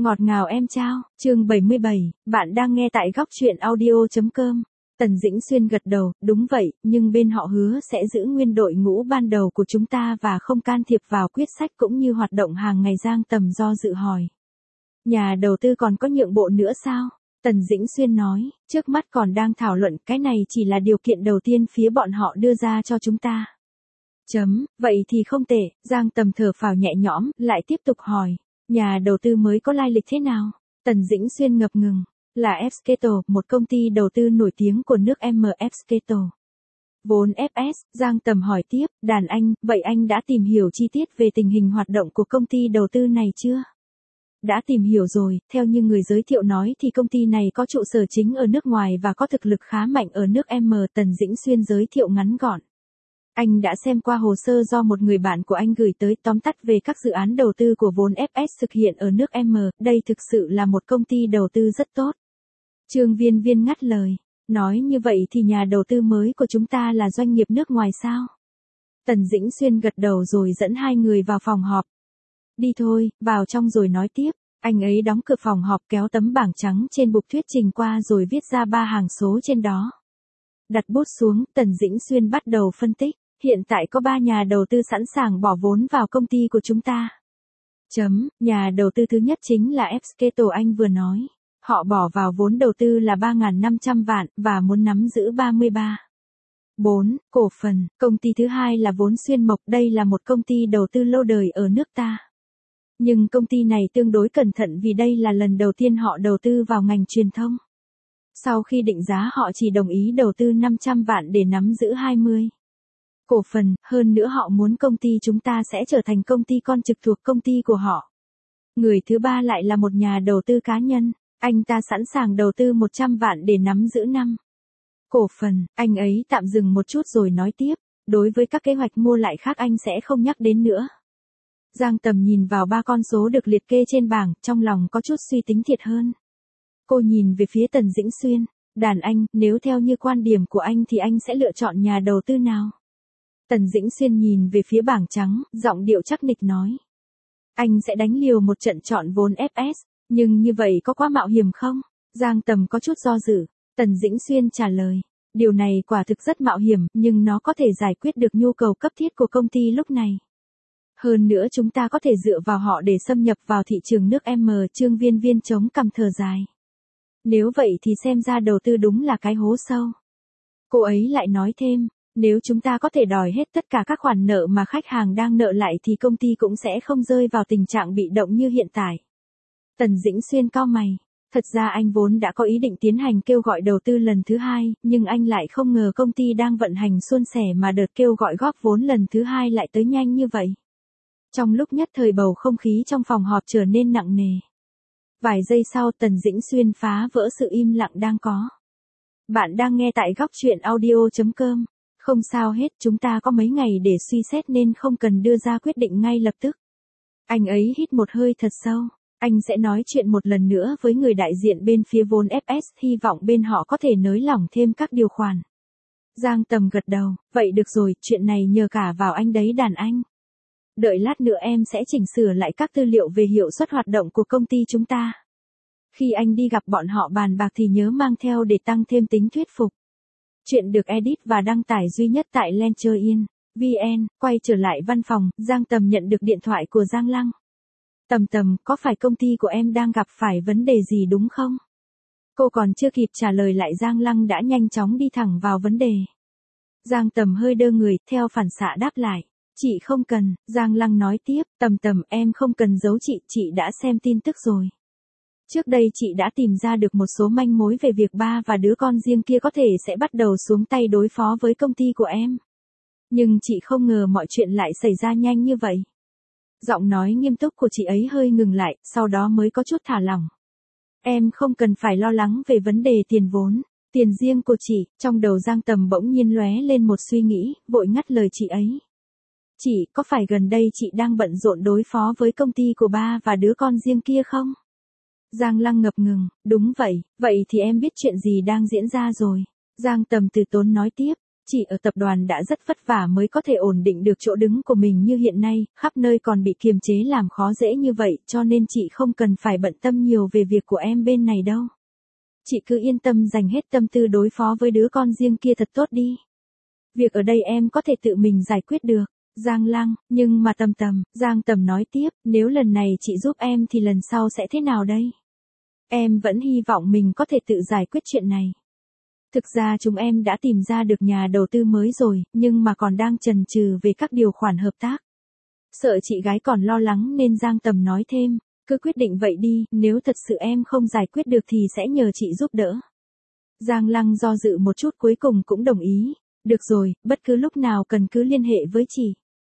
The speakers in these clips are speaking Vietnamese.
Ngọt ngào em trao, chương 77, bạn đang nghe tại góc truyện audio.com. Tần Dĩnh Xuyên gật đầu, đúng vậy, nhưng bên họ hứa sẽ giữ nguyên đội ngũ ban đầu của chúng ta và không can thiệp vào quyết sách cũng như hoạt động hàng ngày. Giang Tầm do dự hỏi. Nhà đầu tư còn có nhượng bộ nữa sao? Tần Dĩnh Xuyên nói, trước mắt còn đang thảo luận, cái này chỉ là điều kiện đầu tiên phía bọn họ đưa ra cho chúng ta. Vậy thì không tệ, Giang Tầm thở phào nhẹ nhõm, lại tiếp tục hỏi. Nhà đầu tư mới có lai lịch thế nào? Tần Dĩnh Xuyên ngập ngừng. Là Fscato, một công ty đầu tư nổi tiếng của nước M. Fscato. Vốn FS, Giang Tầm hỏi tiếp, đàn anh, vậy anh đã tìm hiểu chi tiết về tình hình hoạt động của công ty đầu tư này chưa? Đã tìm hiểu rồi, theo như người giới thiệu nói thì công ty này có trụ sở chính ở nước ngoài và có thực lực khá mạnh ở nước M. Tần Dĩnh Xuyên giới thiệu ngắn gọn. Anh đã xem qua hồ sơ do một người bạn của anh gửi tới, tóm tắt về các dự án đầu tư của vốn FS thực hiện ở nước M, đây thực sự là một công ty đầu tư rất tốt. Trương Viên Viên ngắt lời, nói như vậy thì nhà đầu tư mới của chúng ta là doanh nghiệp nước ngoài sao? Tần Dĩnh Xuyên gật đầu rồi dẫn hai người vào phòng họp. Đi thôi, vào trong rồi nói tiếp. Anh ấy đóng cửa phòng họp, kéo tấm bảng trắng trên bục thuyết trình qua rồi viết ra 3 hàng số trên đó. Đặt bút xuống, Tần Dĩnh Xuyên bắt đầu phân tích. Hiện tại có 3 nhà đầu tư sẵn sàng bỏ vốn vào công ty của chúng ta. Nhà đầu tư thứ nhất chính là Fscato anh vừa nói. Họ bỏ vào vốn đầu tư là 3.500 vạn và muốn nắm giữ 33.4 cổ phần. Công ty thứ hai là vốn Xuyên Mộc, đây là một công ty đầu tư lâu đời ở nước ta. Nhưng công ty này tương đối cẩn thận vì đây là lần đầu tiên họ đầu tư vào ngành truyền thông. Sau khi định giá họ chỉ đồng ý đầu tư 500 vạn để nắm giữ 20 cổ phần, hơn nữa họ muốn công ty chúng ta sẽ trở thành công ty con trực thuộc công ty của họ. Người thứ ba lại là một nhà đầu tư cá nhân, anh ta sẵn sàng đầu tư 100 vạn để nắm giữ 5 cổ phần. Anh ấy tạm dừng một chút rồi nói tiếp, đối với các kế hoạch mua lại khác anh sẽ không nhắc đến nữa. Giang Tầm nhìn vào 3 con số được liệt kê trên bảng, trong lòng có chút suy tính thiệt hơn. Cô nhìn về phía Tần Dĩnh Xuyên, đàn anh, nếu theo như quan điểm của anh thì anh sẽ lựa chọn nhà đầu tư nào? Tần Dĩnh Xuyên nhìn về phía bảng trắng, giọng điệu chắc nịch nói. Anh sẽ đánh liều một trận chọn vốn FS, nhưng như vậy có quá mạo hiểm không? Giang Tầm có chút do dự. Tần Dĩnh Xuyên trả lời. Điều này quả thực rất mạo hiểm, nhưng nó có thể giải quyết được nhu cầu cấp thiết của công ty lúc này. Hơn nữa chúng ta có thể dựa vào họ để xâm nhập vào thị trường nước M. Trương Viên Viên chống cằm thở dài. Nếu vậy thì xem ra đầu tư đúng là cái hố sâu. Cô ấy lại nói thêm. Nếu chúng ta có thể đòi hết tất cả các khoản nợ mà khách hàng đang nợ lại thì công ty cũng sẽ không rơi vào tình trạng bị động như hiện tại. Tần Dĩnh Xuyên cau mày. Thật ra anh vốn đã có ý định tiến hành kêu gọi đầu tư lần thứ hai, nhưng anh lại không ngờ công ty đang vận hành suôn sẻ mà đợt kêu gọi góp vốn lần thứ hai lại tới nhanh như vậy. Trong lúc nhất thời bầu không khí trong phòng họp trở nên nặng nề. Vài giây sau Tần Dĩnh Xuyên phá vỡ sự im lặng đang có. Bạn đang nghe tại góc truyện audio.com. Không sao hết, chúng ta có mấy ngày để suy xét nên không cần đưa ra quyết định ngay lập tức. Anh ấy hít một hơi thật sâu. Anh sẽ nói chuyện một lần nữa với người đại diện bên phía vốn FS, hy vọng bên họ có thể nới lỏng thêm các điều khoản. Giang Tầm gật đầu, vậy được rồi, chuyện này nhờ cả vào anh đấy đàn anh. Đợi lát nữa em sẽ chỉnh sửa lại các tư liệu về hiệu suất hoạt động của công ty chúng ta. Khi anh đi gặp bọn họ bàn bạc thì nhớ mang theo để tăng thêm tính thuyết phục. Chuyện được edit và đăng tải duy nhất tại Lencher.in. Quay trở lại văn phòng, Giang Tầm nhận được điện thoại của Giang Lăng. Tầm, có phải công ty của em đang gặp phải vấn đề gì đúng không? Cô còn chưa kịp trả lời lại Giang Lăng đã nhanh chóng đi thẳng vào vấn đề. Giang Tầm hơi đơ người, theo phản xạ đáp lại. Chị không cần, Giang Lăng nói tiếp, Tầm, em không cần giấu chị đã xem tin tức rồi. Trước đây chị đã tìm ra được một số manh mối về việc ba và đứa con riêng kia có thể sẽ bắt đầu xuống tay đối phó với công ty của em. Nhưng chị không ngờ mọi chuyện lại xảy ra nhanh như vậy. Giọng nói nghiêm túc của chị ấy hơi ngừng lại, sau đó mới có chút thả lỏng. Em không cần phải lo lắng về vấn đề tiền vốn, tiền riêng của chị. Trong đầu Giang Tầm bỗng nhiên lóe lên một suy nghĩ, vội ngắt lời chị ấy. Chị, có phải gần đây chị đang bận rộn đối phó với công ty của ba và đứa con riêng kia không? Giang Lăng ngập ngừng, đúng vậy thì em biết chuyện gì đang diễn ra rồi. Giang Tầm từ tốn nói tiếp, Chị ở tập đoàn đã rất vất vả mới có thể ổn định được chỗ đứng của mình như hiện nay, khắp nơi còn bị kiềm chế làm khó dễ như vậy, cho nên chị không cần phải bận tâm nhiều về việc của em bên này đâu. Chị cứ yên tâm dành hết tâm tư đối phó với đứa con riêng kia thật tốt đi. Việc ở đây em có thể tự mình giải quyết được. Giang Lăng, nhưng mà Giang Tầm nói tiếp, nếu lần này chị giúp em thì lần sau sẽ thế nào đây? Em vẫn hy vọng mình có thể tự giải quyết chuyện này. Thực ra chúng em đã tìm ra được nhà đầu tư mới rồi, nhưng mà còn đang chần chừ về các điều khoản hợp tác. Sợ chị gái còn lo lắng nên Giang Tầm nói thêm, cứ quyết định vậy đi, nếu thật sự em không giải quyết được thì sẽ nhờ chị giúp đỡ. Giang Lăng do dự một chút cuối cùng cũng đồng ý, được rồi, bất cứ lúc nào cần cứ liên hệ với chị.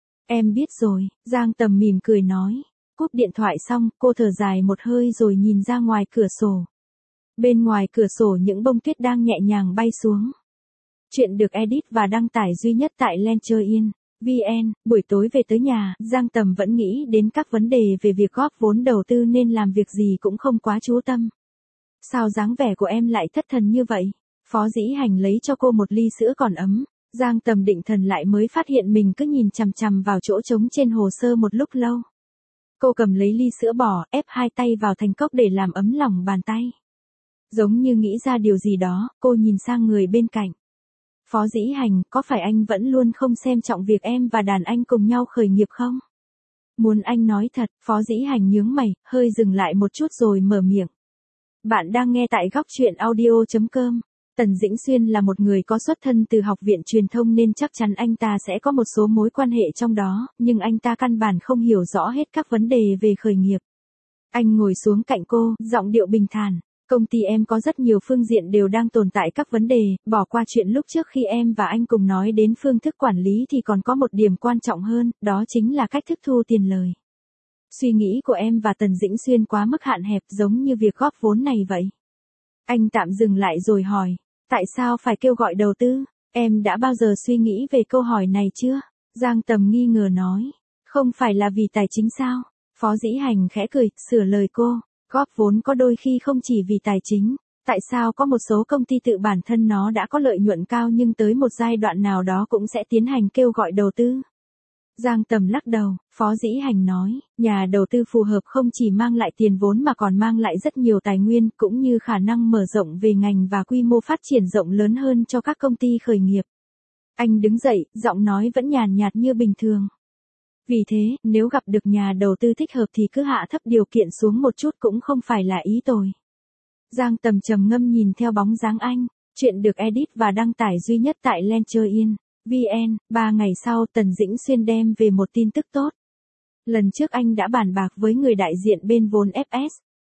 Em biết rồi, Giang Tầm mỉm cười nói. Cúp điện thoại xong, cô thở dài một hơi rồi nhìn ra ngoài cửa sổ. Bên ngoài cửa sổ những bông tuyết đang nhẹ nhàng bay xuống. Chuyện được edit và đăng tải duy nhất tại Lencher.vn. Buổi tối về tới nhà, Giang Tầm vẫn nghĩ đến các vấn đề về việc góp vốn đầu tư nên làm việc gì cũng không quá chú tâm. Sao dáng vẻ của em lại thất thần như vậy? Phó Dĩ Hành lấy cho cô một ly sữa còn ấm. Giang Tầm định thần lại mới phát hiện mình cứ nhìn chằm chằm vào chỗ trống trên hồ sơ một lúc lâu. Cô cầm lấy ly sữa bò, ép hai tay vào thành cốc để làm ấm lòng bàn tay. Giống như nghĩ ra điều gì đó, cô nhìn sang người bên cạnh. Phó Dĩ Hành, có phải anh vẫn luôn không xem trọng việc em và đàn anh cùng nhau khởi nghiệp không? Muốn anh nói thật, Phó Dĩ Hành nhướng mày, hơi dừng lại một chút rồi mở miệng. Bạn đang nghe tại góc truyện audio.com. Tần Dĩnh Xuyên là một người có xuất thân từ học viện truyền thông nên chắc chắn anh ta sẽ có một số mối quan hệ trong đó, nhưng anh ta căn bản không hiểu rõ hết các vấn đề về khởi nghiệp. Anh ngồi xuống cạnh cô, giọng điệu bình thản. Công ty em có rất nhiều phương diện đều đang tồn tại các vấn đề, bỏ qua chuyện lúc trước khi em và anh cùng nói đến phương thức quản lý thì còn có một điểm quan trọng hơn, đó chính là cách thức thu tiền lời. Suy nghĩ của em và Tần Dĩnh Xuyên quá mức hạn hẹp giống như việc góp vốn này vậy. Anh tạm dừng lại rồi hỏi, tại sao phải kêu gọi đầu tư? Em đã bao giờ suy nghĩ về câu hỏi này chưa? Giang Tầm nghi ngờ nói, không phải là vì tài chính sao? Phó Dĩ Hành khẽ cười, sửa lời cô. Góp vốn có đôi khi không chỉ vì tài chính, tại sao có một số công ty tự bản thân nó đã có lợi nhuận cao nhưng tới một giai đoạn nào đó cũng sẽ tiến hành kêu gọi đầu tư. Giang Tầm lắc đầu, Phó Dĩ Hành nói, nhà đầu tư phù hợp không chỉ mang lại tiền vốn mà còn mang lại rất nhiều tài nguyên cũng như khả năng mở rộng về ngành và quy mô phát triển rộng lớn hơn cho các công ty khởi nghiệp. Anh đứng dậy, giọng nói vẫn nhàn nhạt như bình thường. Vì thế, nếu gặp được nhà đầu tư thích hợp thì cứ hạ thấp điều kiện xuống một chút cũng không phải là ý tồi. Giang Tầm trầm ngâm nhìn theo bóng dáng anh, chuyện được edit và đăng tải duy nhất tại Lencher.vn. 3 ngày sau Tần Dĩnh Xuyên đem về một tin tức tốt. Lần trước anh đã bàn bạc với người đại diện bên vốn FS.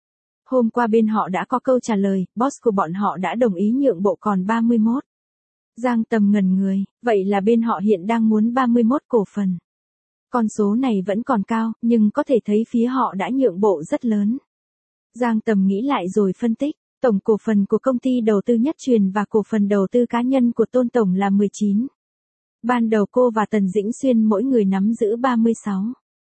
Hôm qua bên họ đã có câu trả lời, boss của bọn họ đã đồng ý nhượng bộ còn 31. Giang Tầm ngẩn người, vậy là bên họ hiện đang muốn 31 cổ phần. Con số này vẫn còn cao, nhưng có thể thấy phía họ đã nhượng bộ rất lớn. Giang Tầm nghĩ lại rồi phân tích, tổng cổ phần của công ty đầu tư Nhất Truyền và cổ phần đầu tư cá nhân của Tôn Tổng là 19. Ban đầu cô và Tần Dĩnh Xuyên mỗi người nắm giữ 36.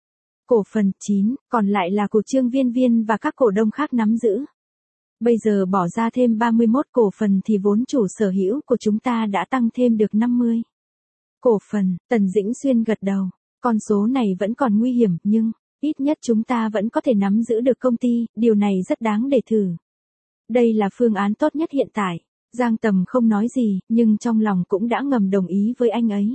Cổ phần 9, còn lại là của Trương Viên Viên và các cổ đông khác nắm giữ. Bây giờ bỏ ra thêm 31 cổ phần thì vốn chủ sở hữu của chúng ta đã tăng thêm được 50. Cổ phần, Tần Dĩnh Xuyên gật đầu. Con số này vẫn còn nguy hiểm, nhưng, ít nhất chúng ta vẫn có thể nắm giữ được công ty, điều này rất đáng để thử. Đây là phương án tốt nhất hiện tại. Giang Tầm không nói gì, nhưng trong lòng cũng đã ngầm đồng ý với anh ấy.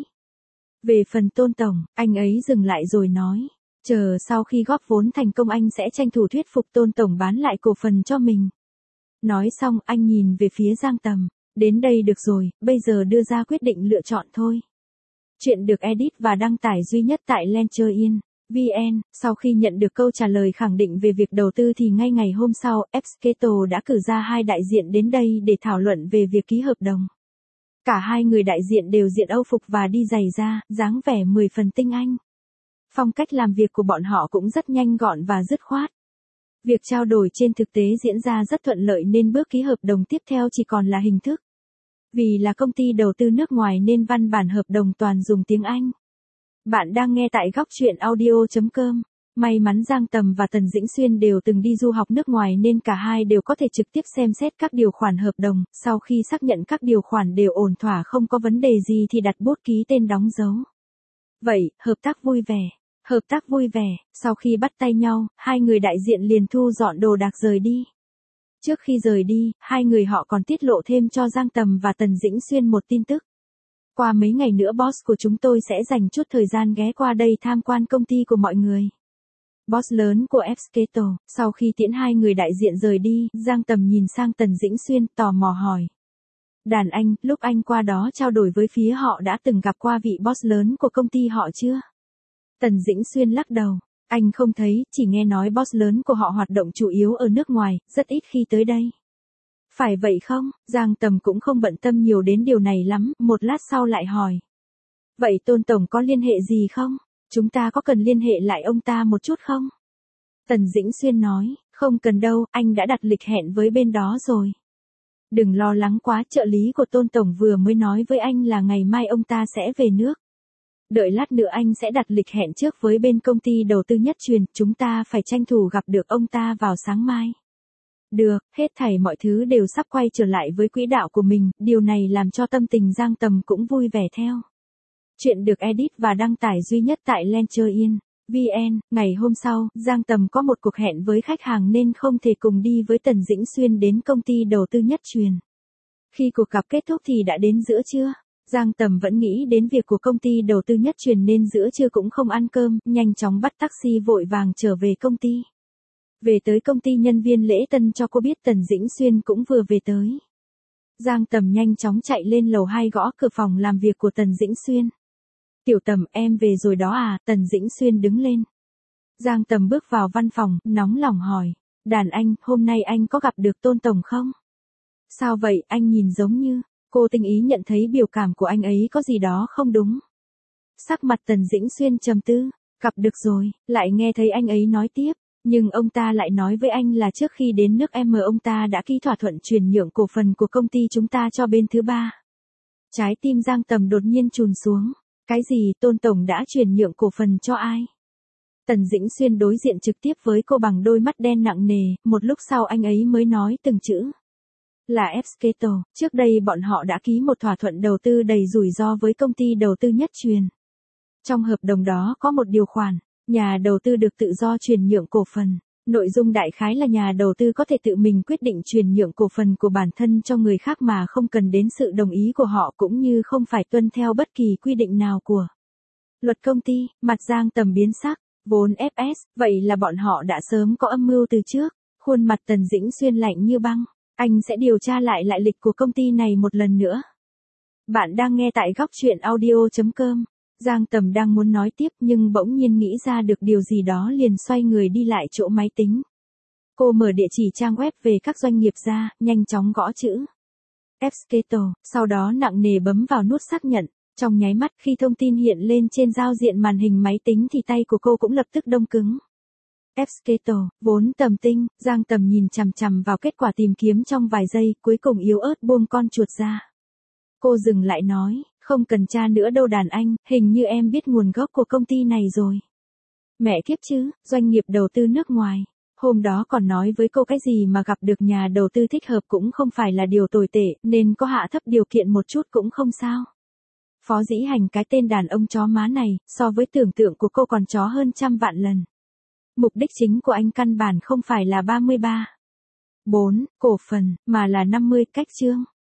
Về phần Tôn Tổng, anh ấy dừng lại rồi nói, chờ sau khi góp vốn thành công anh sẽ tranh thủ thuyết phục Tôn Tổng bán lại cổ phần cho mình. Nói xong anh nhìn về phía Giang Tầm, đến đây được rồi, bây giờ đưa ra quyết định lựa chọn thôi. Chuyện được edit và đăng tải duy nhất tại Lencher.vn. Sau khi nhận được câu trả lời khẳng định về việc đầu tư thì ngay ngày hôm sau, Fsketo đã cử ra 2 đại diện đến đây để thảo luận về việc ký hợp đồng. Cả 2 người đại diện đều diện Âu phục và đi giày da, dáng vẻ 10 phần tinh anh. Phong cách làm việc của bọn họ cũng rất nhanh gọn và dứt khoát. Việc trao đổi trên thực tế diễn ra rất thuận lợi nên bước ký hợp đồng tiếp theo chỉ còn là hình thức. Vì là công ty đầu tư nước ngoài nên văn bản hợp đồng toàn dùng tiếng Anh. Bạn đang nghe tại góc truyện audio.com. May mắn Giang Tầm và Tần Dĩnh Xuyên đều từng đi du học nước ngoài nên cả hai đều có thể trực tiếp xem xét các điều khoản hợp đồng, sau khi xác nhận các điều khoản đều ổn thỏa không có vấn đề gì thì đặt bút ký tên đóng dấu. Vậy, hợp tác vui vẻ. Hợp tác vui vẻ, sau khi bắt tay nhau, hai người đại diện liền thu dọn đồ đạc rời đi. Trước khi rời đi, hai người họ còn tiết lộ thêm cho Giang Tầm và Tần Dĩnh Xuyên một tin tức. Qua mấy ngày nữa boss của chúng tôi sẽ dành chút thời gian ghé qua đây tham quan công ty của mọi người. Boss lớn của Fsketo, sau khi tiễn hai người đại diện rời đi, Giang Tầm nhìn sang Tần Dĩnh Xuyên tò mò hỏi. Đàn anh, lúc anh qua đó trao đổi với phía họ đã từng gặp qua vị boss lớn của công ty họ chưa? Tần Dĩnh Xuyên lắc đầu. Anh không thấy, chỉ nghe nói boss lớn của họ hoạt động chủ yếu ở nước ngoài, rất ít khi tới đây. Phải vậy không? Giang Tầm cũng không bận tâm nhiều đến điều này lắm, một lát sau lại hỏi. Vậy Tôn Tổng có liên hệ gì không? Chúng ta có cần liên hệ lại ông ta một chút không? Tần Dĩnh Xuyên nói, không cần đâu, anh đã đặt lịch hẹn với bên đó rồi. Đừng lo lắng quá, trợ lý của Tôn Tổng vừa mới nói với anh là ngày mai ông ta sẽ về nước. Đợi lát nữa anh sẽ đặt lịch hẹn trước với bên công ty đầu tư Nhất Truyền, chúng ta phải tranh thủ gặp được ông ta vào sáng mai. Được, hết thảy mọi thứ đều sắp quay trở lại với quỹ đạo của mình, điều này làm cho tâm tình Giang Tầm cũng vui vẻ theo. Chuyện được edit và đăng tải duy nhất tại Lencher.vn. Ngày hôm sau, Giang Tầm có một cuộc hẹn với khách hàng nên không thể cùng đi với Tần Dĩnh Xuyên đến công ty đầu tư Nhất Truyền. Khi cuộc gặp kết thúc thì đã đến giữa trưa. Giang Tầm vẫn nghĩ đến việc của công ty đầu tư Nhất Truyền nên giữa trưa cũng không ăn cơm, nhanh chóng bắt taxi vội vàng trở về công ty. Về tới công ty nhân viên lễ tân cho cô biết Tần Dĩnh Xuyên cũng vừa về tới. Giang Tầm nhanh chóng chạy lên lầu 2 gõ cửa phòng làm việc của Tần Dĩnh Xuyên. Tiểu Tầm, em về rồi đó à? Tần Dĩnh Xuyên đứng lên. Giang Tầm bước vào văn phòng, nóng lòng hỏi. Đàn anh, hôm nay anh có gặp được Tôn Tổng không? Sao vậy, anh nhìn giống như... Cô tinh ý nhận thấy biểu cảm của anh ấy có gì đó không đúng. Sắc mặt Tần Dĩnh Xuyên trầm tư. Gặp được rồi, lại nghe thấy anh ấy nói tiếp. Nhưng ông ta lại nói với anh là trước khi đến nước M ông ta đã ký thỏa thuận chuyển nhượng cổ phần của công ty chúng ta cho bên thứ ba. Trái tim Giang Tầm đột nhiên chùn xuống. Cái gì, Tôn Tổng đã chuyển nhượng cổ phần cho ai? Tần Dĩnh Xuyên đối diện trực tiếp với cô bằng đôi mắt đen nặng nề, một lúc sau anh ấy mới nói từng chữ. Là Fsketo, trước đây bọn họ đã ký một thỏa thuận đầu tư đầy rủi ro với công ty đầu tư Nhất Truyền. Trong hợp đồng đó có một điều khoản, nhà đầu tư được tự do chuyển nhượng cổ phần. Nội dung đại khái là nhà đầu tư có thể tự mình quyết định chuyển nhượng cổ phần của bản thân cho người khác mà không cần đến sự đồng ý của họ cũng như không phải tuân theo bất kỳ quy định nào của luật công ty. Mặt Giang Tầm biến sắc, vốn FS, vậy là bọn họ đã sớm có âm mưu từ trước. Khuôn mặt Tần Dĩnh Xuyên lạnh như băng. Anh sẽ điều tra lại lại lịch của công ty này một lần nữa. Bạn đang nghe tại góc truyện audio.com. Giang Tầm đang muốn nói tiếp nhưng bỗng nhiên nghĩ ra được điều gì đó liền xoay người đi lại chỗ máy tính. Cô mở địa chỉ trang web về các doanh nghiệp ra, nhanh chóng gõ chữ Fsketo, sau đó nặng nề bấm vào nút xác nhận. Trong nháy mắt khi thông tin hiện lên trên giao diện màn hình máy tính thì tay của cô cũng lập tức đông cứng. Fsketo, vốn tầm tinh, Giang Tầm nhìn chằm chằm vào kết quả tìm kiếm trong vài giây, cuối cùng yếu ớt buông con chuột ra. Cô dừng lại nói, không cần tra nữa đâu đàn anh, hình như em biết nguồn gốc của công ty này rồi. Mẹ kiếp chứ, doanh nghiệp đầu tư nước ngoài. Hôm đó còn nói với cô cái gì mà gặp được nhà đầu tư thích hợp cũng không phải là điều tồi tệ, nên có hạ thấp điều kiện một chút cũng không sao. Phó Dĩ Hành cái tên đàn ông chó má này, so với tưởng tượng của cô còn chó hơn 100 vạn lần. Mục đích chính của anh căn bản không phải là 33. 4, cổ phần, mà là 50 cách chương.